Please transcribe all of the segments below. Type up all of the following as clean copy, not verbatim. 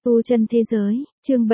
Tu chân thế giới, chương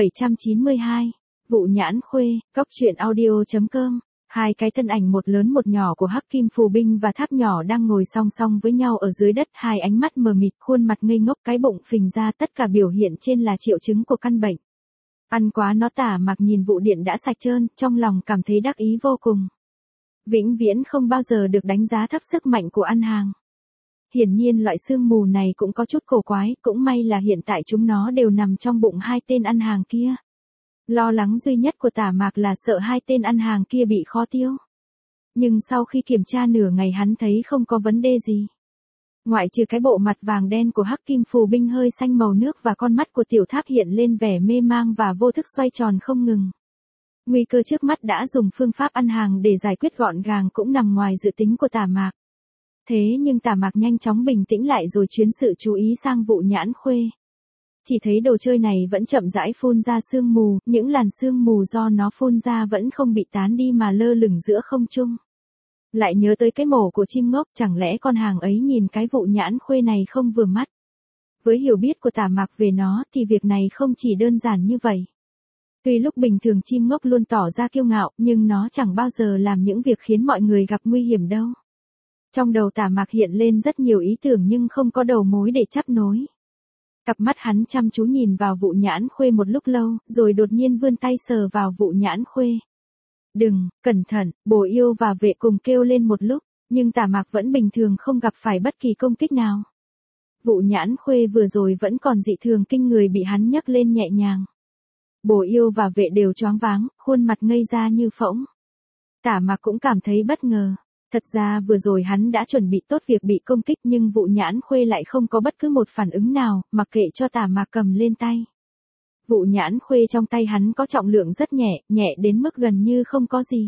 792, Vụ Nhãn Khuê, Cóc truyện audio.com. Hai cái thân ảnh một lớn một nhỏ của Hắc Kim Phù Binh và Tháp Nhỏ đang ngồi song song với nhau ở dưới đất, hai ánh mắt mờ mịt, khuôn mặt ngây ngốc, cái bụng phình ra, tất cả biểu hiện trên là triệu chứng của căn bệnh. Ăn quá nó Tả Mạc nhìn vụ điện đã sạch trơn, trong lòng cảm thấy đắc ý vô cùng. Vĩnh viễn không bao giờ được đánh giá thấp sức mạnh của ăn hàng. Hiển nhiên loại sương mù này cũng có chút cổ quái, cũng may là hiện tại chúng nó đều nằm trong bụng hai tên ăn hàng kia. Lo lắng duy nhất của Tả Mạc là sợ hai tên ăn hàng kia bị khó tiêu. Nhưng sau khi kiểm tra nửa ngày hắn thấy không có vấn đề gì. Ngoại trừ cái bộ mặt vàng đen của Hắc Kim Phù Binh hơi xanh màu nước và con mắt của tiểu tháp hiện lên vẻ mê mang và vô thức xoay tròn không ngừng. Nguy cơ trước mắt đã dùng phương pháp ăn hàng để giải quyết gọn gàng cũng nằm ngoài dự tính của Tả Mạc. Thế nhưng Tả Mạc nhanh chóng bình tĩnh lại rồi chuyển sự chú ý sang Vụ Nhãn Khuê. Chỉ thấy đồ chơi này vẫn chậm rãi phun ra sương mù, những làn sương mù do nó phun ra vẫn không bị tán đi mà lơ lửng giữa không trung. Lại nhớ tới cái mổ của chim ngốc, chẳng lẽ con hàng ấy nhìn cái Vụ Nhãn Khuê này không vừa mắt. Với hiểu biết của Tả Mạc về nó thì việc này không chỉ đơn giản như vậy. Tuy lúc bình thường chim ngốc luôn tỏ ra kiêu ngạo, nhưng nó chẳng bao giờ làm những việc khiến mọi người gặp nguy hiểm đâu. Trong đầu Tả Mạc hiện lên rất nhiều ý tưởng nhưng không có đầu mối để chắp nối. Cặp mắt hắn chăm chú nhìn vào Vụ Nhãn Khuê một lúc lâu, rồi đột nhiên vươn tay sờ vào Vụ Nhãn Khuê. Đừng, cẩn thận, Bồ Yêu và Vệ cùng kêu lên một lúc, nhưng Tả Mạc vẫn bình thường không gặp phải bất kỳ công kích nào. Vụ Nhãn Khuê vừa rồi vẫn còn dị thường kinh người bị hắn nhấc lên nhẹ nhàng. Bồ Yêu và Vệ đều choáng váng, khuôn mặt ngây ra như phỗng. Tả Mạc cũng cảm thấy bất ngờ. Thật ra vừa rồi hắn đã chuẩn bị tốt việc bị công kích nhưng Vụ Nhãn Khuê lại không có bất cứ một phản ứng nào, mặc kệ cho Tả Mạc cầm lên tay. Vụ Nhãn Khuê trong tay hắn có trọng lượng rất nhẹ, nhẹ đến mức gần như không có gì.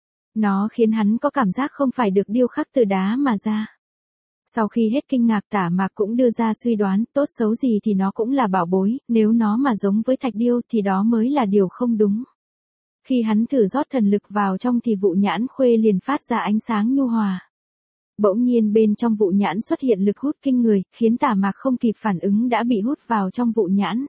Nó khiến hắn có cảm giác không phải được điêu khắc từ đá mà ra. Sau khi hết kinh ngạc Tả Mạc cũng đưa ra suy đoán, tốt xấu gì thì nó cũng là bảo bối, nếu nó mà giống với thạch điêu thì đó mới là điều không đúng. Khi hắn thử rót thần lực vào trong thì Vụ Nhãn Khuê liền phát ra ánh sáng nhu hòa. Bỗng nhiên bên trong Vụ Nhãn xuất hiện lực hút kinh người, khiến Tả Mạc không kịp phản ứng đã bị hút vào trong Vụ Nhãn.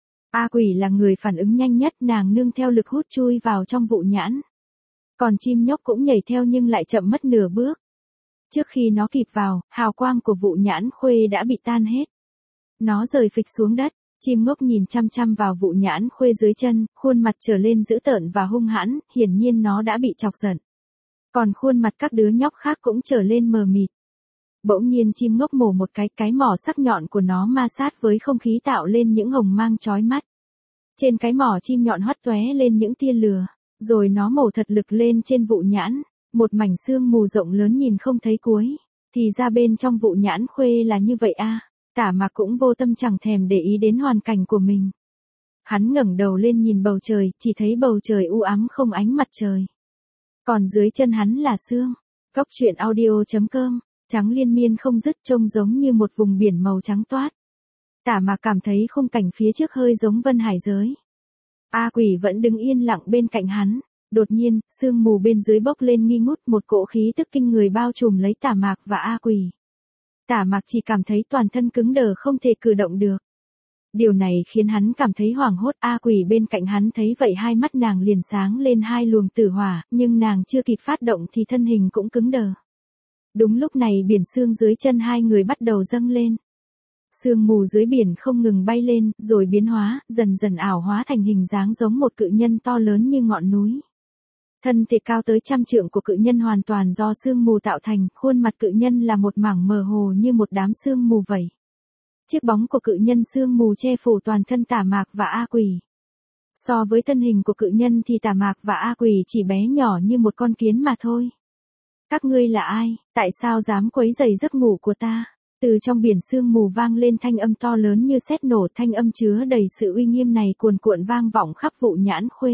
A Quỷ là người phản ứng nhanh nhất, nàng nương theo lực hút chui vào trong Vụ Nhãn. Còn chim nhóc cũng nhảy theo nhưng lại chậm mất nửa bước. Trước khi nó kịp vào, hào quang của Vụ Nhãn Khuê đã bị tan hết. Nó rơi phịch xuống đất. Chim ngốc nhìn chăm chăm vào Vụ Nhãn Khuê dưới chân, khuôn mặt trở lên dữ tợn và hung hãn, hiển nhiên nó đã bị chọc giận. Còn khuôn mặt các đứa nhóc khác cũng trở lên mờ mịt. Bỗng nhiên chim ngốc mổ một cái mỏ sắc nhọn của nó ma sát với không khí tạo lên những hồng mang chói mắt. Trên cái mỏ chim nhọn hoắt tóe lên những tia lửa, rồi nó mổ thật lực lên trên Vụ Nhãn, một mảnh sương mù rộng lớn nhìn không thấy cuối. Thì ra bên trong Vụ Nhãn Khuê là như vậy à. Tả Mạc cũng vô tâm chẳng thèm để ý đến hoàn cảnh của mình. Hắn ngẩng đầu lên nhìn bầu trời, chỉ thấy bầu trời u ám không ánh mặt trời. Còn dưới chân hắn là sương. Cóc truyện audio.com, trắng liên miên không dứt trông giống như một vùng biển màu trắng toát. Tả Mạc cảm thấy khung cảnh phía trước hơi giống Vân Hải giới. A Quỷ vẫn đứng yên lặng bên cạnh hắn. Đột nhiên, sương mù bên dưới bốc lên nghi ngút, một cỗ khí tức kinh người bao trùm lấy Tả Mạc và A Quỷ. Tả Mạc chỉ cảm thấy toàn thân cứng đờ không thể cử động được. Điều này khiến hắn cảm thấy hoảng hốt. A Quỷ bên cạnh hắn thấy vậy hai mắt nàng liền sáng lên hai luồng tử hỏa, nhưng nàng chưa kịp phát động thì thân hình cũng cứng đờ. Đúng lúc này biển sương dưới chân hai người bắt đầu dâng lên. Sương mù dưới biển không ngừng bay lên, rồi biến hóa, dần dần ảo hóa thành hình dáng giống một cự nhân to lớn như ngọn núi. Thân thể cao tới 100 trượng của cự nhân hoàn toàn do sương mù tạo thành, khuôn mặt cự nhân là một mảng mờ hồ như một đám sương mù vậy. Chiếc bóng của cự nhân sương mù che phủ toàn thân Tả Mạc và A Quỷ. So với thân hình của cự nhân thì Tả Mạc và A Quỷ chỉ bé nhỏ như một con kiến mà thôi. Các ngươi là ai, tại sao dám quấy rầy giấc ngủ của ta? Từ trong biển sương mù vang lên thanh âm to lớn như sét nổ, thanh âm chứa đầy sự uy nghiêm này cuồn cuộn vang vọng khắp Vụ Nhãn Khuê.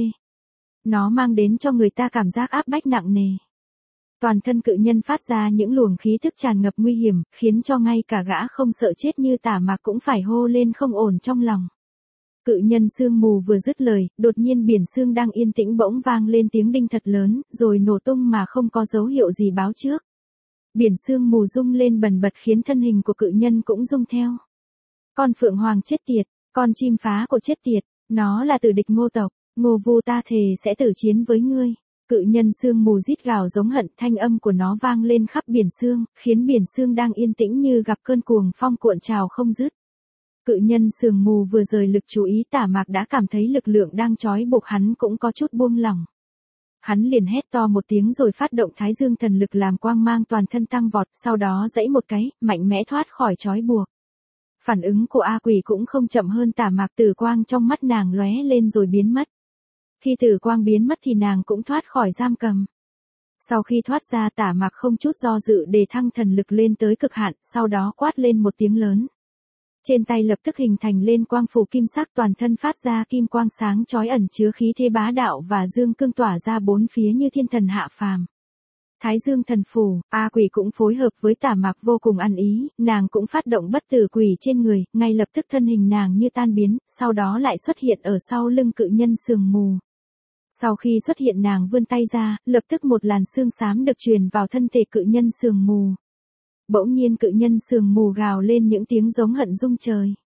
Nó mang đến cho người ta cảm giác áp bách nặng nề. Toàn thân cự nhân phát ra những luồng khí thức tràn ngập nguy hiểm, khiến cho ngay cả gã không sợ chết như Tả Mạc cũng phải hô lên không ổn trong lòng. Cự nhân sương mù vừa dứt lời, đột nhiên biển sương đang yên tĩnh bỗng vang lên tiếng đinh thật lớn, rồi nổ tung mà không có dấu hiệu gì báo trước. Biển sương mù rung lên bần bật khiến thân hình của cự nhân cũng rung theo. Con phượng hoàng chết tiệt, Con chim phá của chết tiệt, nó là tử địch Ngô tộc, Ngô Vu ta thề sẽ tử chiến với ngươi. Cự nhân sương mù rít gào giống hận, thanh âm của nó vang lên khắp biển sương, khiến biển sương đang yên tĩnh như gặp cơn cuồng phong cuộn trào không dứt. Cự nhân sương mù vừa rời lực chú ý Tả Mạc đã cảm thấy lực lượng đang trói buộc hắn cũng có chút buông lỏng. Hắn liền hét to một tiếng rồi phát động Thái Dương thần lực làm quang mang toàn thân tăng vọt, sau đó giãy một cái, mạnh mẽ thoát khỏi trói buộc. Phản ứng của A Quỷ cũng không chậm hơn Tả Mạc, tử quang trong mắt nàng lóe lên rồi biến mất. Khi tử quang biến mất thì nàng cũng thoát khỏi giam cầm. Sau khi thoát ra, Tả Mạc không chút do dự để thăng thần lực lên tới cực hạn, sau đó quát lên một tiếng lớn. Trên tay lập tức hình thành lên quang phủ kim sắc, toàn thân phát ra kim quang sáng chói ẩn chứa khí thế bá đạo và dương cương tỏa ra bốn phía như thiên thần hạ phàm. Thái Dương thần phù, A Quỷ cũng phối hợp với Tả Mạc vô cùng ăn ý, nàng cũng phát động bất tử quỷ trên người, ngay lập tức thân hình nàng như tan biến, sau đó lại xuất hiện ở sau lưng cự nhân sương mù. Sau khi xuất hiện nàng vươn tay ra, lập tức một làn sương xám được truyền vào thân thể cự nhân sương mù. Bỗng nhiên cự nhân sương mù gào lên những tiếng giống hận rung trời.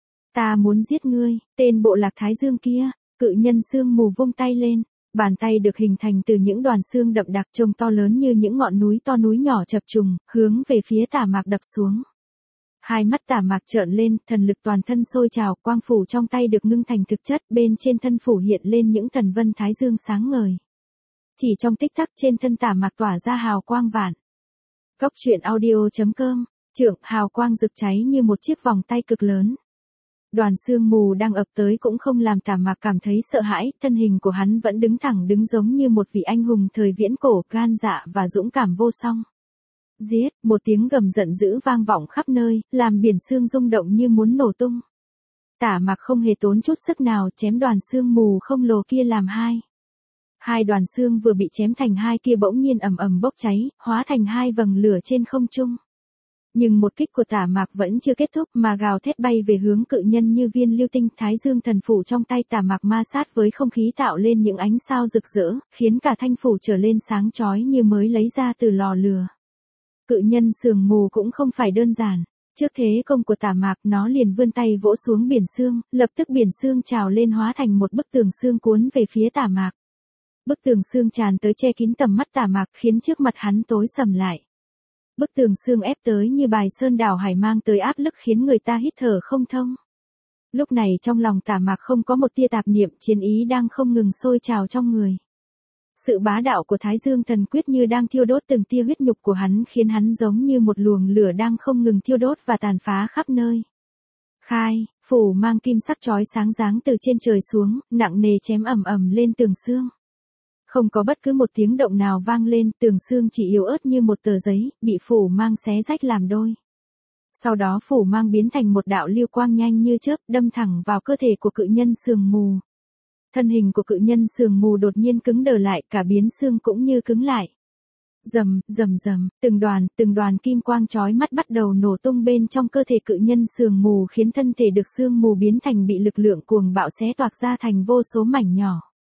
Ta muốn giết ngươi, tên bộ lạc Thái Dương kia. Cự nhân sương mù vung tay lên, bàn tay được hình thành từ những đoàn xương đậm đặc trông to lớn như những ngọn núi to núi nhỏ chập trùng, hướng về phía Tả Mạc đập xuống. Hai mắt Tả Mạc trợn lên, thần lực toàn thân sôi trào, quang phủ trong tay được ngưng thành thực chất, bên trên thân phủ hiện lên những thần vân thái dương sáng ngời. Chỉ trong tích tắc trên thân Tả Mạc tỏa ra hào quang vạn. Cốc truyện audio.com, trượng hào quang rực cháy như một chiếc vòng tay cực lớn. Đoàn sương mù đang ập tới cũng không làm Tả Mạc cảm thấy sợ hãi, thân hình của hắn vẫn đứng thẳng đứng giống như một vị anh hùng thời viễn cổ, gan dạ và dũng cảm vô song. Giết, một tiếng gầm giận dữ vang vọng khắp nơi, làm biển sương rung động như muốn nổ tung. Tả Mạc không hề tốn chút sức nào chém đoàn sương mù không lồ kia làm hai. Hai đoàn sương vừa bị chém thành hai kia bỗng nhiên ầm ầm bốc cháy, hóa thành hai vầng lửa trên không trung. Nhưng một kích của Tả Mạc vẫn chưa kết thúc mà gào thét bay về hướng cự nhân như viên lưu tinh. Thái Dương thần phủ trong tay Tả Mạc ma sát với không khí tạo lên những ánh sao rực rỡ, khiến cả thanh phủ trở lên sáng chói như mới lấy ra từ lò lửa. Cự nhân sương mù cũng không phải đơn giản. Trước thế công của Tả Mạc, nó liền vươn tay vỗ xuống biển sương, lập tức biển sương trào lên hóa thành một bức tường sương cuốn về phía Tả Mạc. Bức tường sương tràn tới che kín tầm mắt Tả Mạc khiến trước mặt hắn tối sầm lại. Bức tường sương ép tới như bài sơn đảo hải mang tới áp lực khiến người ta hít thở không thông. Lúc này trong lòng Tả Mạc không có một tia tạp niệm, chiến ý đang không ngừng sôi trào trong người. Sự bá đạo của Thái Dương thần quyết như đang thiêu đốt từng tia huyết nhục của hắn khiến hắn giống như một luồng lửa đang không ngừng thiêu đốt và tàn phá khắp nơi. Khai, phủ mang kim sắc chói sáng giáng từ trên trời xuống, nặng nề chém ầm ầm lên tường sương. Không có bất cứ một tiếng động nào vang lên, tường sương chỉ yếu ớt như một tờ giấy, bị phủ mang xé rách làm đôi. Sau đó phủ mang biến thành một đạo lưu quang nhanh như chớp, đâm thẳng vào cơ thể của cự nhân sương mù. Thân hình của cự nhân sương mù đột nhiên cứng đờ lại, cả biến xương cũng như cứng lại. Rầm, rầm rầm, từng đoàn kim quang chói mắt bắt đầu nổ tung bên trong cơ thể cự nhân sương mù khiến thân thể được sương mù biến thành bị lực lượng cuồng bạo xé toạc ra thành vô số mảnh nhỏ.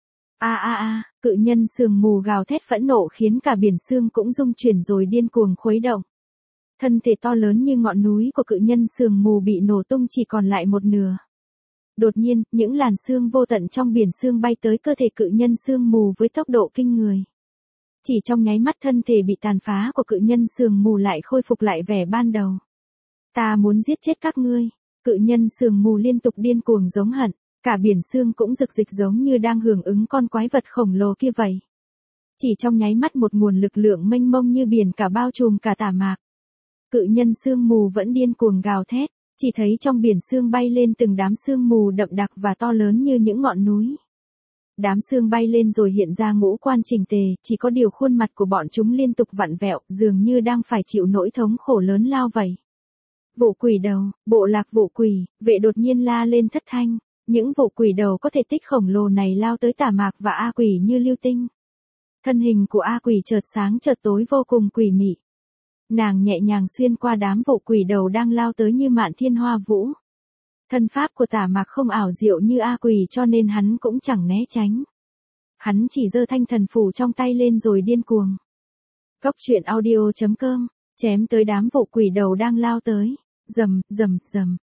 Cự nhân sương mù gào thét phẫn nộ khiến cả biển sương cũng rung chuyển rồi điên cuồng khuấy động. Thân thể to lớn như ngọn núi của cự nhân sương mù bị nổ tung chỉ còn lại một nửa. Đột nhiên, những làn sương vô tận trong biển sương bay tới cơ thể cự nhân sương mù với tốc độ kinh người. Chỉ trong nháy mắt thân thể bị tàn phá của cự nhân sương mù lại khôi phục lại vẻ ban đầu. Ta muốn giết chết các ngươi. Cự nhân sương mù liên tục điên cuồng giống hận. Cả biển sương cũng rực dịch giống như đang hưởng ứng con quái vật khổng lồ kia vậy. Chỉ trong nháy mắt một nguồn lực lượng mênh mông như biển cả bao trùm cả Tả Mạc. Cự nhân sương mù vẫn điên cuồng gào thét, chỉ thấy trong biển sương bay lên từng đám sương mù đậm đặc và to lớn như những ngọn núi. Đám sương bay lên rồi hiện ra ngũ quan chỉnh tề, chỉ có điều khuôn mặt của bọn chúng liên tục vặn vẹo, dường như đang phải chịu nỗi thống khổ lớn lao vậy. Vụ quỷ đầu, bộ lạc vụ quỷ, vệ đột nhiên la lên thất thanh. Những vụ quỷ đầu có thể tích khổng lồ này lao tới Tả Mạc và A Quỷ như lưu tinh. Thân hình của A Quỷ chợt sáng chợt tối vô cùng quỷ mị. Nàng nhẹ nhàng xuyên qua đám vụ quỷ đầu đang lao tới như mạn thiên hoa vũ. Thân pháp của Tả Mạc không ảo diệu như A Quỷ cho nên hắn cũng chẳng né tránh. Hắn chỉ giơ thanh thần phù trong tay lên rồi điên cuồng. Cốc truyện audio.com, chém tới đám vụ quỷ đầu đang lao tới. Rầm, rầm, rầm.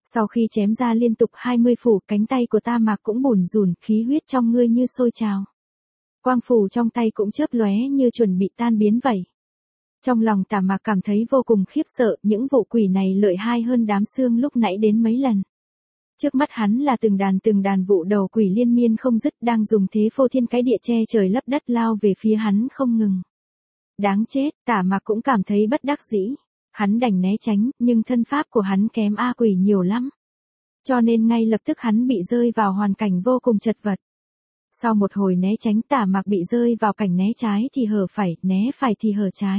Sau khi chém ra liên tục 20 phủ, cánh tay của Tả Mạc cũng bủn rủn, khí huyết trong ngươi như sôi trào. Quang phủ trong tay cũng chớp lóe như chuẩn bị tan biến vậy. Trong lòng Tả Mạc cảm thấy vô cùng khiếp sợ, những vụ quỷ này lợi hại hơn đám xương lúc nãy đến mấy lần. Trước mắt hắn là từng đàn vụ đầu quỷ liên miên không dứt đang dùng thế phô thiên cái địa che trời lấp đất lao về phía hắn không ngừng. Đáng chết, Tả Mạc cũng cảm thấy bất đắc dĩ. Hắn đành né tránh, nhưng thân pháp của hắn kém A quỷ nhiều lắm. Cho nên ngay lập tức hắn bị rơi vào hoàn cảnh vô cùng chật vật. Sau một hồi né tránh, Tả Mạc bị rơi vào cảnh né trái thì hở phải, né phải thì hở trái.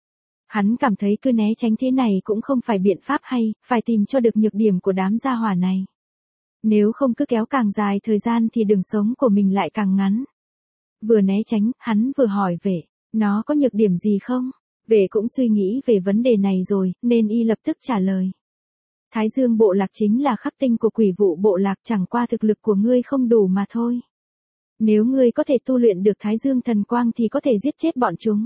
Hắn cảm thấy cứ né tránh thế này cũng không phải biện pháp hay, phải tìm cho được nhược điểm của đám gia hỏa này. Nếu không cứ kéo càng dài thời gian thì đường sống của mình lại càng ngắn. Vừa né tránh, hắn vừa hỏi vệ, nó có nhược điểm gì không? Vệ cũng suy nghĩ về vấn đề này rồi, nên y lập tức trả lời. Thái Dương bộ lạc chính là khắc tinh của quỷ vụ bộ lạc, chẳng qua thực lực của ngươi không đủ mà thôi. Nếu ngươi có thể tu luyện được Thái Dương thần quang thì có thể giết chết bọn chúng.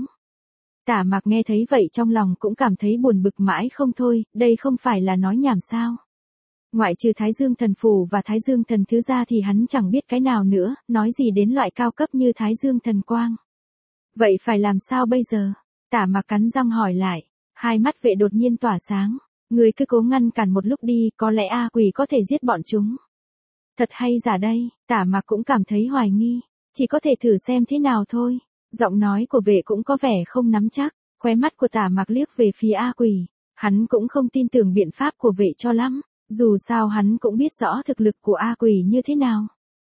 Tả Mạc nghe thấy vậy trong lòng cũng cảm thấy buồn bực mãi không thôi, đây không phải là nói nhảm sao. Ngoại trừ Thái Dương thần phù và Thái Dương thần thứ ra thì hắn chẳng biết cái nào nữa, nói gì đến loại cao cấp như Thái Dương thần quang. Vậy phải làm sao bây giờ? Tả Mạc cắn răng hỏi lại, hai mắt vệ đột nhiên tỏa sáng. Người cứ cố ngăn cản một lúc đi, có lẽ A quỷ có thể giết bọn chúng. Thật hay giả đây, Tả Mạc cũng cảm thấy hoài nghi, chỉ có thể thử xem thế nào thôi. Giọng nói của vệ cũng có vẻ không nắm chắc, khóe mắt của Tả Mạc liếc về phía A quỷ. Hắn cũng không tin tưởng biện pháp của vệ cho lắm, dù sao hắn cũng biết rõ thực lực của A quỷ như thế nào.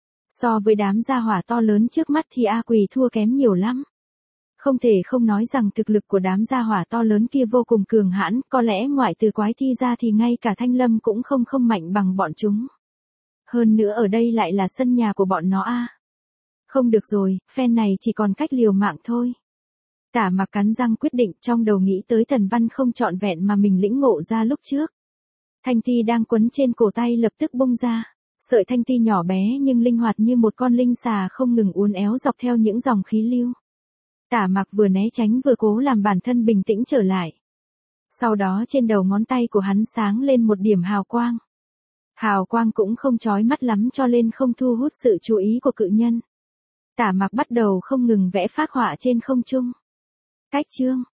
So với đám gia hỏa to lớn trước mắt thì A quỷ thua kém nhiều lắm. Không thể không nói rằng thực lực của đám gia hỏa to lớn kia vô cùng cường hãn, có lẽ ngoại trừ quái thi ra thì ngay cả Thanh Lâm cũng không mạnh bằng bọn chúng. Hơn nữa ở đây lại là sân nhà của bọn nó a. Không được rồi, phen này chỉ còn cách liều mạng thôi. Tả Mạc cắn răng quyết định, trong đầu nghĩ tới thần văn không trọn vẹn mà mình lĩnh ngộ ra lúc trước. Thanh ti đang quấn trên cổ tay lập tức bung ra. Sợi thanh ti nhỏ bé nhưng linh hoạt như một con linh xà không ngừng uốn éo dọc theo những dòng khí lưu. Tả Mạc vừa né tránh vừa cố làm bản thân bình tĩnh trở lại. Sau đó trên đầu ngón tay của hắn sáng lên một điểm hào quang. Hào quang cũng không chói mắt lắm cho nên không thu hút sự chú ý của cự nhân. Tả Mạc bắt đầu không ngừng vẽ phác họa trên không trung. Cách chương